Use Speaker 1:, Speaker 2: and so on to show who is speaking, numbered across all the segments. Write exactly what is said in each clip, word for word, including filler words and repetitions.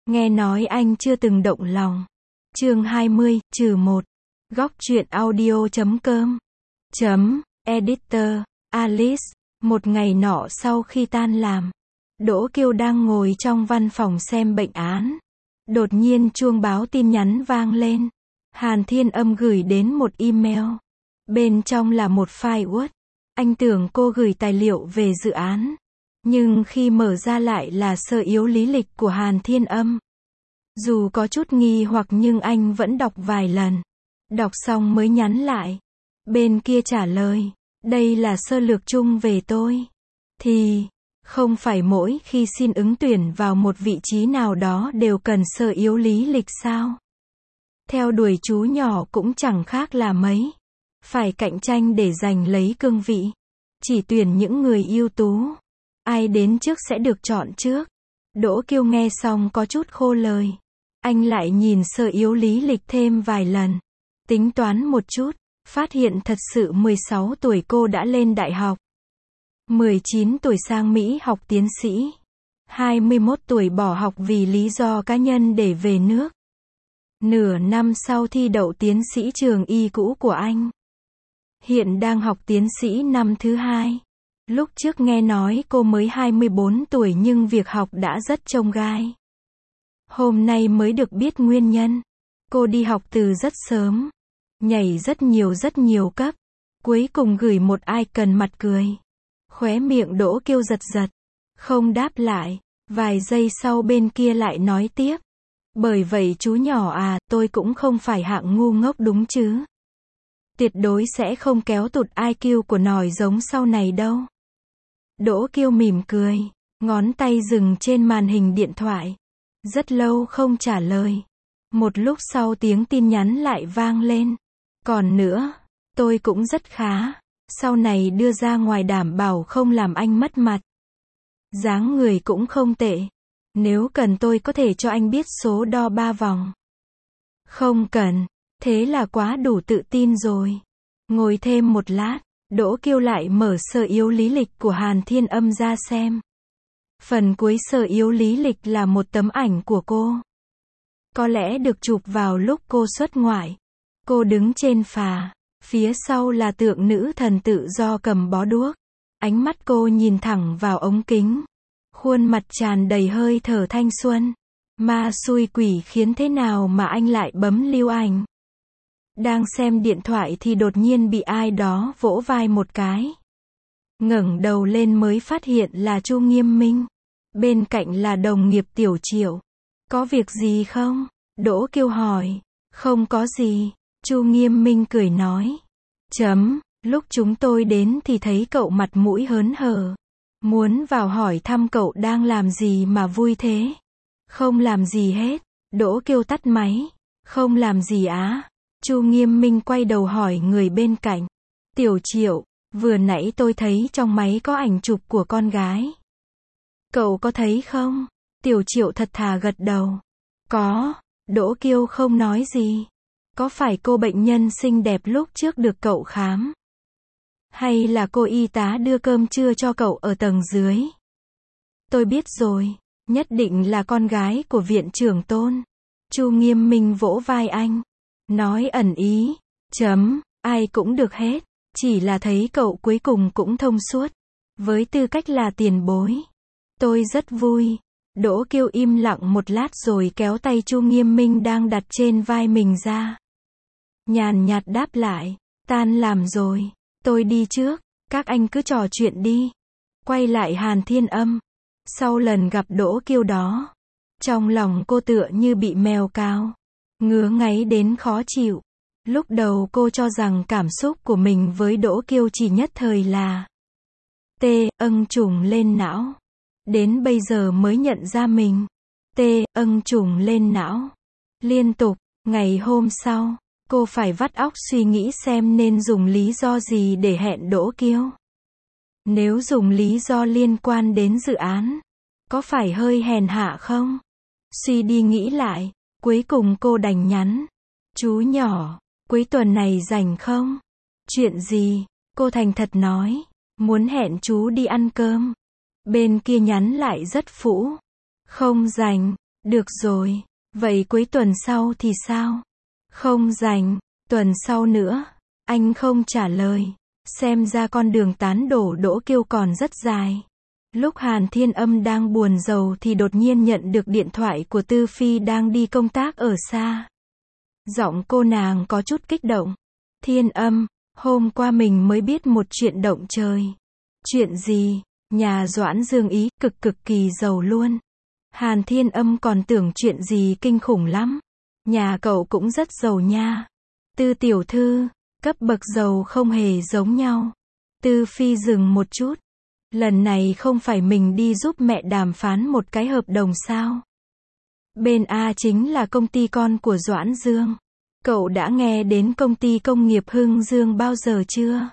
Speaker 1: Nghe nói anh chưa từng động lòng. Chương hai mươi, trừ một. Góc truyện audio chấm com. Chấm, editor, Alice. Một ngày nọ sau khi tan làm, Đỗ Kiêu đang ngồi trong văn phòng xem bệnh án. Đột nhiên chuông báo tin nhắn vang lên. Hàn Thiên Âm gửi đến một email. Bên trong là một file Word. Anh tưởng cô gửi tài liệu về dự án. Nhưng khi mở ra lại là sơ yếu lý lịch của Hàn Thiên Âm. Dù có chút nghi hoặc nhưng anh vẫn đọc vài lần. Đọc xong mới nhắn lại. Bên kia trả lời, đây là sơ lược chung về tôi. Thì, không phải mỗi khi xin ứng tuyển vào một vị trí nào đó đều cần sơ yếu lý lịch sao? Theo đuổi chú nhỏ cũng chẳng khác là mấy. Phải cạnh tranh để giành lấy cương vị. Chỉ tuyển những người ưu tú. Ai đến trước sẽ được chọn trước. Đỗ Kiêu nghe xong có chút khô lời. Anh lại nhìn sơ yếu lý lịch thêm vài lần. Tính toán một chút, phát hiện thật sự mười sáu tuổi cô đã lên đại học. mười chín tuổi sang Mỹ học tiến sĩ. hai mươi mốt tuổi bỏ học vì lý do cá nhân để về nước. Nửa năm sau thi đậu tiến sĩ trường y cũ của anh. Hiện đang học tiến sĩ năm thứ hai. Lúc trước nghe nói cô mới hai mươi bốn tuổi nhưng việc học đã rất chông gai. Hôm nay mới được biết nguyên nhân. Cô đi học từ rất sớm. Nhảy rất nhiều rất nhiều cấp. Cuối cùng gửi một icon mặt cười. Khóe miệng Đỗ Kiêu giật giật. Không đáp lại. Vài giây sau bên kia lại nói tiếp. Bởi vậy chú nhỏ à, tôi cũng không phải hạng ngu ngốc đúng chứ. Tuyệt đối sẽ không kéo tụt i kiu của nòi giống sau này đâu. Đỗ Kiêu mỉm cười. Ngón tay dừng trên màn hình điện thoại. Rất lâu không trả lời. Một lúc sau tiếng tin nhắn lại vang lên. Còn nữa, tôi cũng rất khá. Sau này đưa ra ngoài đảm bảo không làm anh mất mặt. Dáng người cũng không tệ. Nếu cần tôi có thể cho anh biết số đo ba vòng. Không cần. Thế là quá đủ tự tin rồi. Ngồi thêm một lát, Đỗ Kiêu lại mở sơ yếu lý lịch của Hàn Thiên Âm ra xem. Phần cuối sơ yếu lý lịch là một tấm ảnh của cô. Có lẽ được chụp vào lúc cô xuất ngoại. Cô đứng trên phà. Phía sau là tượng nữ thần tự do cầm bó đuốc. Ánh mắt cô nhìn thẳng vào ống kính. Khuôn mặt tràn đầy hơi thở thanh xuân. Ma xui quỷ khiến thế nào mà anh lại bấm lưu ảnh. Đang xem điện thoại thì đột nhiên bị ai đó vỗ vai một cái. Ngẩng đầu lên mới phát hiện là Chu Nghiêm Minh. Bên cạnh là đồng nghiệp Tiểu Triệu. Có việc gì không? Đỗ Kiêu hỏi. Không có gì. Chu Nghiêm Minh cười nói. Chấm, lúc chúng tôi đến thì thấy cậu mặt mũi hớn hở. Muốn vào hỏi thăm cậu đang làm gì mà vui thế. Không làm gì hết. Đỗ Kiêu tắt máy. Không làm gì á. Chu Nghiêm Minh quay đầu hỏi người bên cạnh. Tiểu Triệu, vừa nãy tôi thấy trong máy có ảnh chụp của con gái. Cậu có thấy không? Tiểu Triệu thật thà gật đầu. Có. Đỗ Kiêu không nói gì. Có phải cô bệnh nhân xinh đẹp lúc trước được cậu khám? Hay là cô y tá đưa cơm trưa cho cậu ở tầng dưới? Tôi biết rồi. Nhất định là con gái của viện trưởng Tôn. Chu Nghiêm Minh vỗ vai anh. Nói ẩn ý. Chấm, ai cũng được hết. Chỉ là thấy cậu cuối cùng cũng thông suốt. Với tư cách là tiền bối. Tôi rất vui. Đỗ Kiêu im lặng một lát rồi kéo tay Chu Nghiêm Minh đang đặt trên vai mình ra. Nhàn nhạt đáp lại. Tan làm rồi. Tôi đi trước. Các anh cứ trò chuyện đi. Quay lại Hàn Thiên Âm. Sau lần gặp Đỗ Kiêu đó. Trong lòng cô tựa như bị mèo cào. Ngứa ngáy đến khó chịu. Lúc đầu cô cho rằng cảm xúc của mình với Đỗ Kiêu chỉ nhất thời là tê, âng trùng lên não. Đến bây giờ mới nhận ra mình tê, âng trùng lên não. Liên tục, ngày hôm sau, cô phải vắt óc suy nghĩ xem nên dùng lý do gì để hẹn Đỗ Kiêu. Nếu dùng lý do liên quan đến dự án, có phải hơi hèn hạ không? Suy đi nghĩ lại, cuối cùng cô đành nhắn. Chú nhỏ, cuối tuần này rảnh không? Chuyện gì? Cô thành thật nói. Muốn hẹn chú đi ăn cơm. Bên kia nhắn lại rất phũ. Không rảnh. Được rồi, vậy cuối tuần sau thì sao? Không rảnh, tuần sau nữa. Anh không trả lời. Xem ra con đường tán đổ Đỗ Kiêu còn rất dài. Lúc Hàn Thiên Âm đang buồn rầu thì đột nhiên nhận được điện thoại của Tư Phi đang đi công tác ở xa. Giọng cô nàng có chút kích động. Thiên Âm, hôm qua mình mới biết một chuyện động trời. Chuyện gì? Nhà Doãn Dương ý, cực cực kỳ giàu luôn. Hàn Thiên Âm còn tưởng chuyện gì kinh khủng lắm. Nhà cậu cũng rất giàu nha. Tư tiểu thư, cấp bậc giàu không hề giống nhau. Tư Phi dừng một chút. Lần này không phải mình đi giúp mẹ đàm phán một cái hợp đồng sao? Bên A chính là công ty con của Doãn Dương. Cậu đã nghe đến công ty công nghiệp Hưng Dương bao giờ chưa?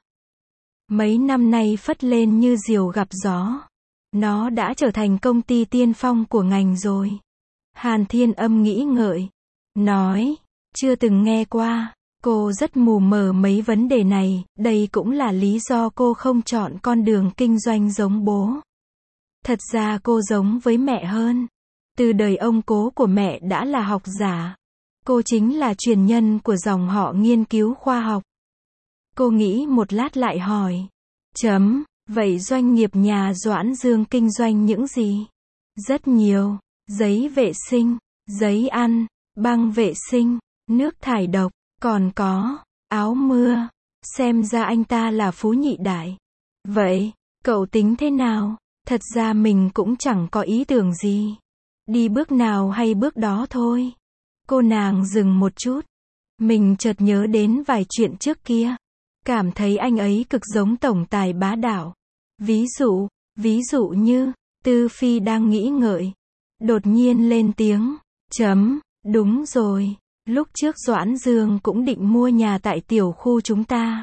Speaker 1: Mấy năm nay phất lên như diều gặp gió. Nó đã trở thành công ty tiên phong của ngành rồi. Hàn Thiên Âm nghĩ ngợi. Nói, chưa từng nghe qua. Cô rất mù mờ mấy vấn đề này, đây cũng là lý do cô không chọn con đường kinh doanh giống bố. Thật ra cô giống với mẹ hơn. Từ đời ông cố của mẹ đã là học giả. Cô chính là truyền nhân của dòng họ nghiên cứu khoa học. Cô nghĩ một lát lại hỏi. Chấm, vậy doanh nghiệp nhà Doãn Dương kinh doanh những gì? Rất nhiều. Giấy vệ sinh, giấy ăn, băng vệ sinh, nước thải độc, còn có áo mưa. Xem ra anh ta là phú nhị đại. Vậy, cậu tính thế nào? Thật ra mình cũng chẳng có ý tưởng gì. Đi bước nào hay bước đó thôi. Cô nàng dừng một chút. Mình chợt nhớ đến vài chuyện trước kia. Cảm thấy anh ấy cực giống tổng tài Bá Đạo. Ví dụ, ví dụ như, Tư Phi đang nghĩ ngợi. Đột nhiên lên tiếng. Chấm, đúng rồi. Lúc trước Doãn Dương cũng định mua nhà tại tiểu khu chúng ta.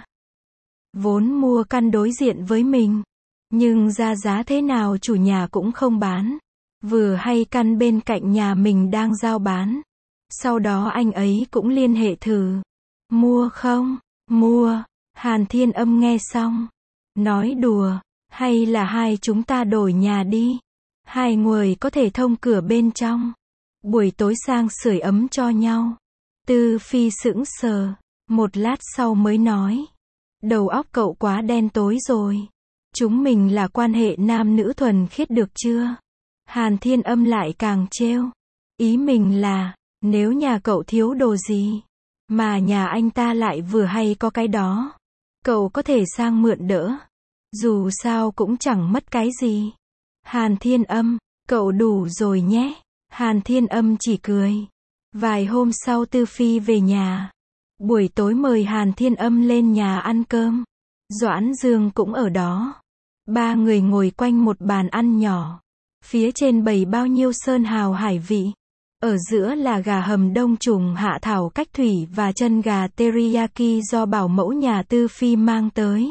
Speaker 1: Vốn mua căn đối diện với mình. Nhưng ra giá thế nào chủ nhà cũng không bán. Vừa hay căn bên cạnh nhà mình đang giao bán. Sau đó anh ấy cũng liên hệ thử. Mua không? Mua. Hàn Thiên Âm nghe xong. Nói đùa. Hay là hai chúng ta đổi nhà đi. Hai người có thể thông cửa bên trong. Buổi tối sang sưởi ấm cho nhau. Tư Phi sững sờ. Một lát sau mới nói. Đầu óc cậu quá đen tối rồi. Chúng mình là quan hệ nam nữ thuần khiết được chưa? Hàn Thiên Âm lại càng trêu. Ý mình là, nếu nhà cậu thiếu đồ gì, mà nhà anh ta lại vừa hay có cái đó, cậu có thể sang mượn đỡ. Dù sao cũng chẳng mất cái gì. Hàn Thiên Âm, cậu đủ rồi nhé. Hàn Thiên Âm chỉ cười. Vài hôm sau Tư Phi về nhà. Buổi tối mời Hàn Thiên Âm lên nhà ăn cơm. Doãn Dương cũng ở đó. Ba người ngồi quanh một bàn ăn nhỏ. Phía trên bày bao nhiêu sơn hào hải vị. Ở giữa là gà hầm đông trùng hạ thảo cách thủy và chân gà teriyaki do bảo mẫu nhà Tư Phi mang tới.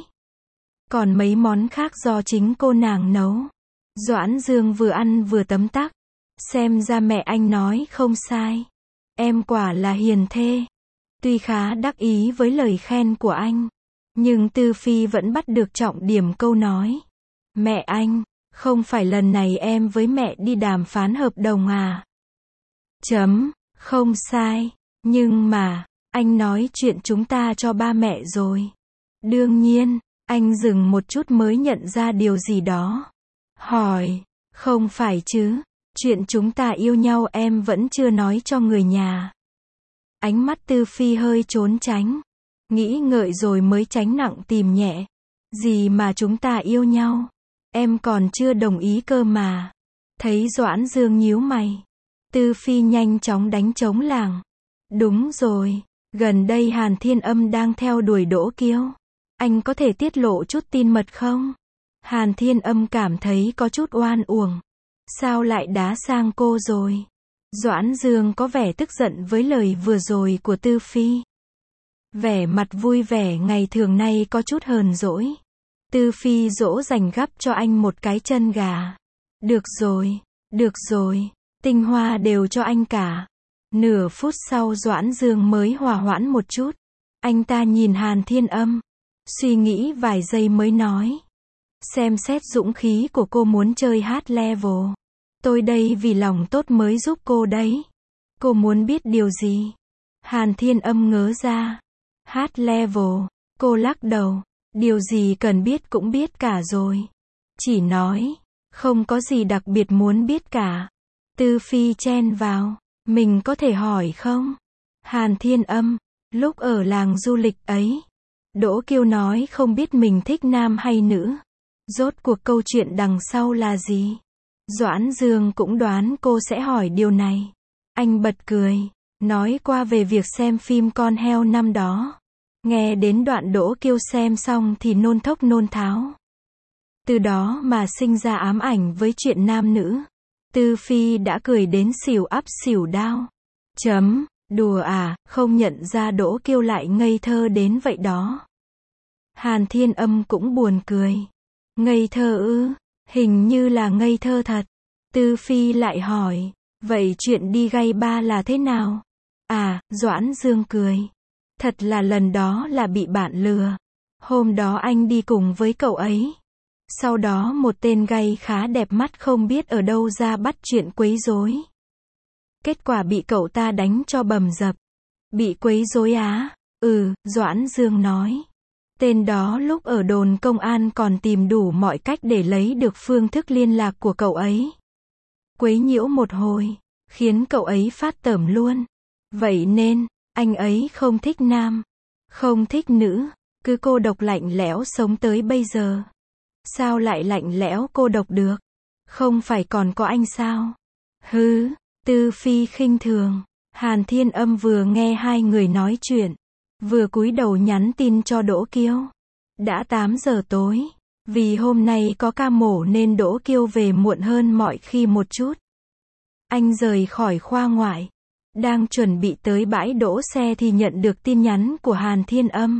Speaker 1: Còn mấy món khác do chính cô nàng nấu. Doãn Dương vừa ăn vừa tấm tắc. Xem ra mẹ anh nói không sai. Em quả là hiền thê. Tuy khá đắc ý với lời khen của anh. Nhưng Tư Phi vẫn bắt được trọng điểm câu nói. Mẹ anh, không phải lần này em với mẹ đi đàm phán hợp đồng à? Chấm, không sai. Nhưng mà, anh nói chuyện chúng ta cho ba mẹ rồi. Đương nhiên, anh dừng một chút mới nhận ra điều gì đó. Hỏi, không phải chứ, chuyện chúng ta yêu nhau em vẫn chưa nói cho người nhà. Ánh mắt Tư Phi hơi trốn tránh. Nghĩ ngợi rồi mới tránh nặng tìm nhẹ. Gì mà chúng ta yêu nhau? Em còn chưa đồng ý cơ mà. Thấy Doãn Dương nhíu mày. Tư Phi nhanh chóng đánh trống lảng. Đúng rồi, gần đây Hàn Thiên Âm đang theo đuổi Đỗ Kiêu. Anh có thể tiết lộ chút tin mật không? Hàn Thiên Âm cảm thấy có chút oan uổng. Sao lại đá sang cô rồi? Doãn Dương có vẻ tức giận với lời vừa rồi của Tư Phi. Vẻ mặt vui vẻ ngày thường nay có chút hờn dỗi. Tư Phi dỗ dành gắp cho anh một cái chân gà. Được rồi, được rồi, tinh hoa đều cho anh cả. Nửa phút sau Doãn Dương mới hòa hoãn một chút. Anh ta nhìn Hàn Thiên Âm. Suy nghĩ vài giây mới nói. Xem xét dũng khí của cô muốn chơi hát level. Tôi đây vì lòng tốt mới giúp cô đấy. Cô muốn biết điều gì? Hàn Thiên Âm ngớ ra. Hát level. Cô lắc đầu. Điều gì cần biết cũng biết cả rồi. Chỉ nói. Không có gì đặc biệt muốn biết cả. Tư Phi chen vào. Mình có thể hỏi không? Hàn Thiên Âm. Lúc ở làng du lịch ấy. Đỗ Kiêu nói không biết mình thích nam hay nữ. Rốt cuộc câu chuyện đằng sau là gì? Doãn Dương cũng đoán cô sẽ hỏi điều này. Anh bật cười. Nói qua về việc xem phim Con heo năm đó. Nghe đến đoạn Đỗ Kiêu xem xong thì nôn thốc nôn tháo. Từ đó mà sinh ra ám ảnh với chuyện nam nữ. Tư Phi đã cười đến xỉu ắp xỉu đao. Chấm, đùa à, không nhận ra Đỗ Kiêu lại ngây thơ đến vậy đó. Hàn Thiên Âm cũng buồn cười. Ngây thơ ư, hình như là ngây thơ thật. Tư Phi lại hỏi, vậy chuyện đi gay ba là thế nào? À, Doãn Dương cười. Thật là lần đó là bị bạn lừa. Hôm đó anh đi cùng với cậu ấy. Sau đó một tên gay khá đẹp mắt không biết ở đâu ra bắt chuyện quấy rối. Kết quả bị cậu ta đánh cho bầm dập. Bị quấy rối á? Ừ, Doãn Dương nói. Tên đó lúc ở đồn công an còn tìm đủ mọi cách để lấy được phương thức liên lạc của cậu ấy. Quấy nhiễu một hồi, khiến cậu ấy phát tởm luôn. Vậy nên, anh ấy không thích nam, không thích nữ, cứ cô độc lạnh lẽo sống tới bây giờ. Sao lại lạnh lẽo cô độc được? Không phải còn có anh sao? Hứ, Tư Phi khinh thường. Hàn Thiên Âm vừa nghe hai người nói chuyện, vừa cúi đầu nhắn tin cho Đỗ Kiêu. Đã tám giờ tối. Vì hôm nay có ca mổ nên Đỗ Kiêu về muộn hơn mọi khi một chút. Anh rời khỏi khoa ngoại. Đang chuẩn bị tới bãi đỗ xe thì nhận được tin nhắn của Hàn Thiên Âm.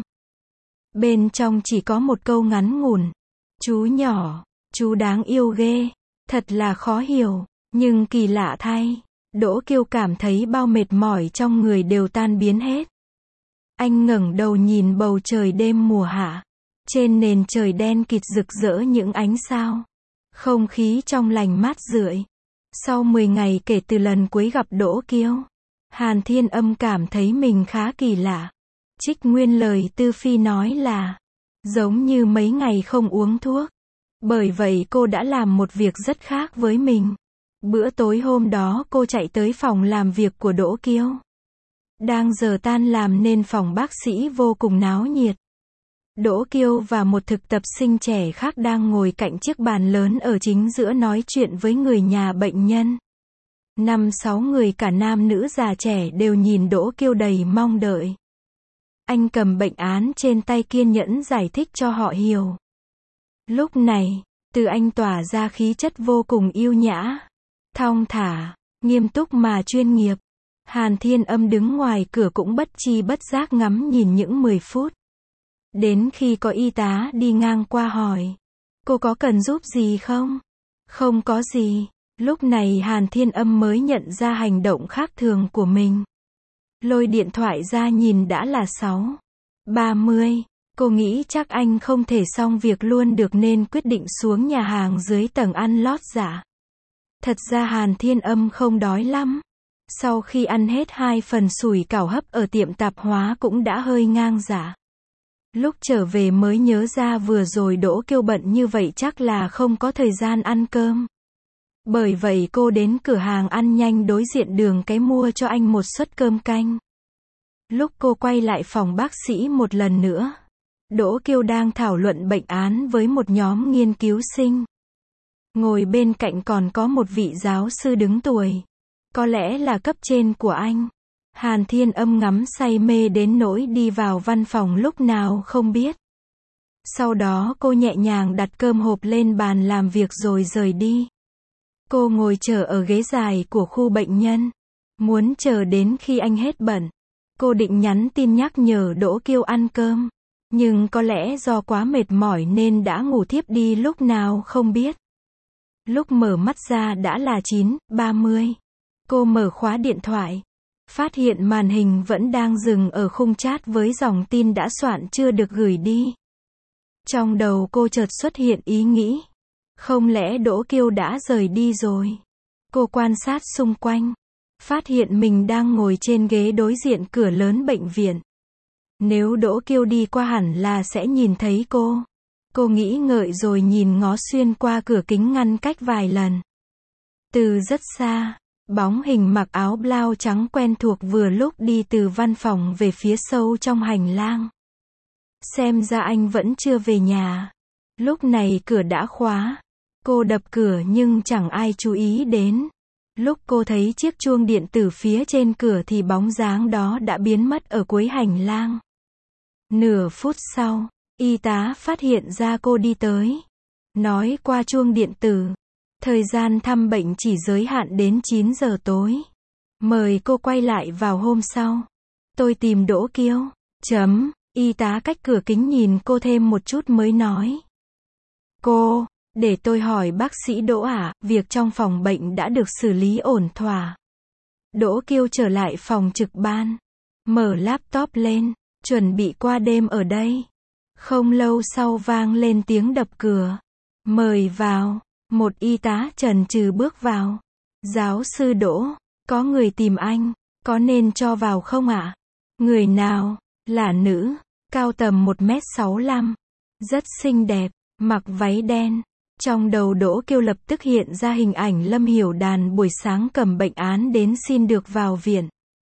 Speaker 1: Bên trong chỉ có một câu ngắn ngủn. Chú nhỏ, chú đáng yêu ghê. Thật là khó hiểu. Nhưng kỳ lạ thay. Đỗ Kiêu cảm thấy bao mệt mỏi trong người đều tan biến hết. Anh ngẩng đầu nhìn bầu trời đêm mùa hạ. Trên nền trời đen kịt rực rỡ những ánh sao. Không khí trong lành mát rượi. Sau mười ngày kể từ lần cuối gặp Đỗ Kiêu, Hàn Thiên Âm cảm thấy mình khá kỳ lạ. Trích nguyên lời Tư Phi nói là, giống như mấy ngày không uống thuốc. Bởi vậy cô đã làm một việc rất khác với mình. Bữa tối hôm đó cô chạy tới phòng làm việc của Đỗ Kiêu. Đang giờ tan làm nên phòng bác sĩ vô cùng náo nhiệt. Đỗ Kiêu và một thực tập sinh trẻ khác đang ngồi cạnh chiếc bàn lớn ở chính giữa nói chuyện với người nhà bệnh nhân. Năm sáu người cả nam nữ già trẻ đều nhìn Đỗ Kiêu đầy mong đợi. Anh cầm bệnh án trên tay kiên nhẫn giải thích cho họ hiểu. Lúc này, từ anh tỏa ra khí chất vô cùng yêu nhã, thong thả, nghiêm túc mà chuyên nghiệp. Hàn Thiên Âm đứng ngoài cửa cũng bất chi bất giác ngắm nhìn những mười phút. Đến khi có y tá đi ngang qua hỏi, cô có cần giúp gì không? Không có gì. Lúc này Hàn Thiên Âm mới nhận ra hành động khác thường của mình. Lôi điện thoại ra nhìn đã là sáu ba mươi. Cô nghĩ chắc anh không thể xong việc luôn được nên quyết định xuống nhà hàng dưới tầng ăn lót giả. Thật ra Hàn Thiên Âm không đói lắm. Sau khi ăn hết hai phần sủi cảo hấp ở tiệm tạp hóa cũng đã hơi ngang giả. Lúc trở về mới nhớ ra vừa rồi Đỗ Kiêu bận như vậy chắc là không có thời gian ăn cơm. Bởi vậy cô đến cửa hàng ăn nhanh đối diện đường cái mua cho anh một suất cơm canh. Lúc cô quay lại phòng bác sĩ một lần nữa, Đỗ Kiêu đang thảo luận bệnh án với một nhóm nghiên cứu sinh. Ngồi bên cạnh còn có một vị giáo sư đứng tuổi. Có lẽ là cấp trên của anh. Hàn Thiên Âm ngắm say mê đến nỗi đi vào văn phòng lúc nào không biết. Sau đó cô nhẹ nhàng đặt cơm hộp lên bàn làm việc rồi rời đi. Cô ngồi chờ ở ghế dài của khu bệnh nhân. Muốn chờ đến khi anh hết bận. Cô định nhắn tin nhắc nhở Đỗ Kiêu ăn cơm. Nhưng có lẽ do quá mệt mỏi nên đã ngủ thiếp đi lúc nào không biết. Lúc mở mắt ra đã là chín ba mươi. Cô mở khóa điện thoại. Phát hiện màn hình vẫn đang dừng ở khung chat với dòng tin đã soạn chưa được gửi đi. Trong đầu cô chợt xuất hiện ý nghĩ. Không lẽ Đỗ Kiêu đã rời đi rồi? Cô quan sát xung quanh, phát hiện mình đang ngồi trên ghế đối diện cửa lớn bệnh viện. Nếu Đỗ Kiêu đi qua hẳn là sẽ nhìn thấy cô. Cô nghĩ ngợi rồi nhìn ngó xuyên qua cửa kính ngăn cách vài lần. Từ rất xa, bóng hình mặc áo blau trắng quen thuộc vừa lúc đi từ văn phòng về phía sâu trong hành lang. Xem ra anh vẫn chưa về nhà. Lúc này cửa đã khóa. Cô đập cửa nhưng chẳng ai chú ý đến. Lúc cô thấy chiếc chuông điện tử phía trên cửa thì bóng dáng đó đã biến mất ở cuối hành lang. Nửa phút sau, y tá phát hiện ra cô đi tới. Nói qua chuông điện tử. Thời gian thăm bệnh chỉ giới hạn đến chín giờ tối. Mời cô quay lại vào hôm sau. Tôi tìm Đỗ Kiêu. Chấm. Y tá cách cửa kính nhìn cô thêm một chút mới nói. Cô, để tôi hỏi bác sĩ Đỗ ạ, việc trong phòng bệnh đã được xử lý ổn thỏa. Đỗ Kiêu trở lại phòng trực ban. Mở laptop lên, chuẩn bị qua đêm ở đây. Không lâu sau vang lên tiếng đập cửa. Mời vào. Một y tá chần chừ bước vào. Giáo sư Đỗ, có người tìm anh, có nên cho vào không ạ? Người nào? Là nữ, cao tầm một mét sáu mươi lăm, rất xinh đẹp, mặc váy đen. Trong đầu Đỗ Kiêu lập tức hiện ra hình ảnh Lâm Hiểu Đàn buổi sáng cầm bệnh án đến xin được vào viện.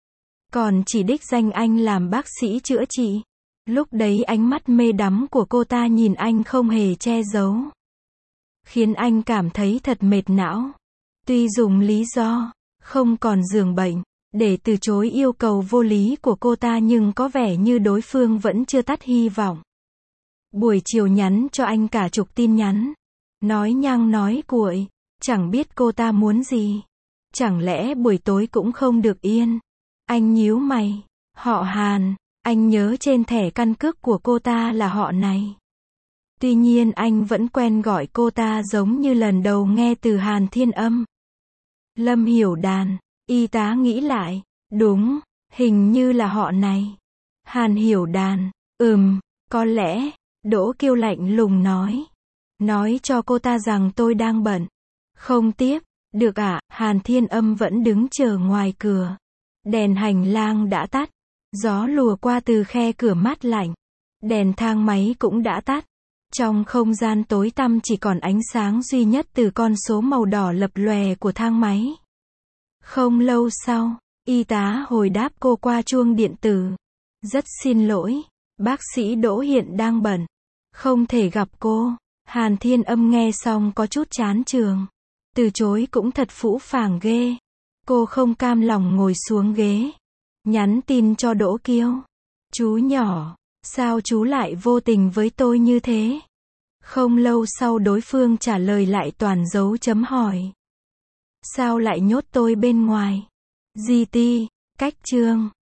Speaker 1: Còn chỉ đích danh anh làm bác sĩ chữa trị. Lúc đấy ánh mắt mê đắm của cô ta nhìn anh không hề che giấu. Khiến anh cảm thấy thật mệt não. Tuy dùng lý do, không còn giường bệnh, để từ chối yêu cầu vô lý của cô ta nhưng có vẻ như đối phương vẫn chưa tắt hy vọng. Buổi chiều nhắn cho anh cả chục tin nhắn. Nói nhăng nói cuội, chẳng biết cô ta muốn gì. Chẳng lẽ buổi tối cũng không được yên. Anh nhíu mày. Họ Hàn, anh nhớ trên thẻ căn cước của cô ta là họ này. Tuy nhiên anh vẫn quen gọi cô ta giống như lần đầu nghe từ Hàn Thiên Âm. Lâm Hiểu Đàn, y tá nghĩ lại, đúng, hình như là họ này. Hàn Hiểu Đàn, ừm, có lẽ, Đỗ Kiêu lạnh lùng nói. Nói cho cô ta rằng tôi đang bận. Không tiếp, được ạ, à, Hàn Thiên Âm vẫn đứng chờ ngoài cửa. Đèn hành lang đã tắt, gió lùa qua từ khe cửa mát lạnh. Đèn thang máy cũng đã tắt. Trong không gian tối tăm chỉ còn ánh sáng duy nhất từ con số màu đỏ lập lòe của thang máy. Không lâu sau, y tá hồi đáp cô qua chuông điện tử. Rất xin lỗi, bác sĩ Đỗ hiện đang bận, không thể gặp cô. Hàn Thiên Âm nghe xong có chút chán chường. Từ chối cũng thật phũ phàng ghê. Cô không cam lòng ngồi xuống ghế. Nhắn tin cho Đỗ Kiêu. Chú nhỏ, sao chú lại vô tình với tôi như thế? Không lâu sau đối phương trả lời lại toàn dấu chấm hỏi. Sao lại nhốt tôi bên ngoài? giê tê, cách chương.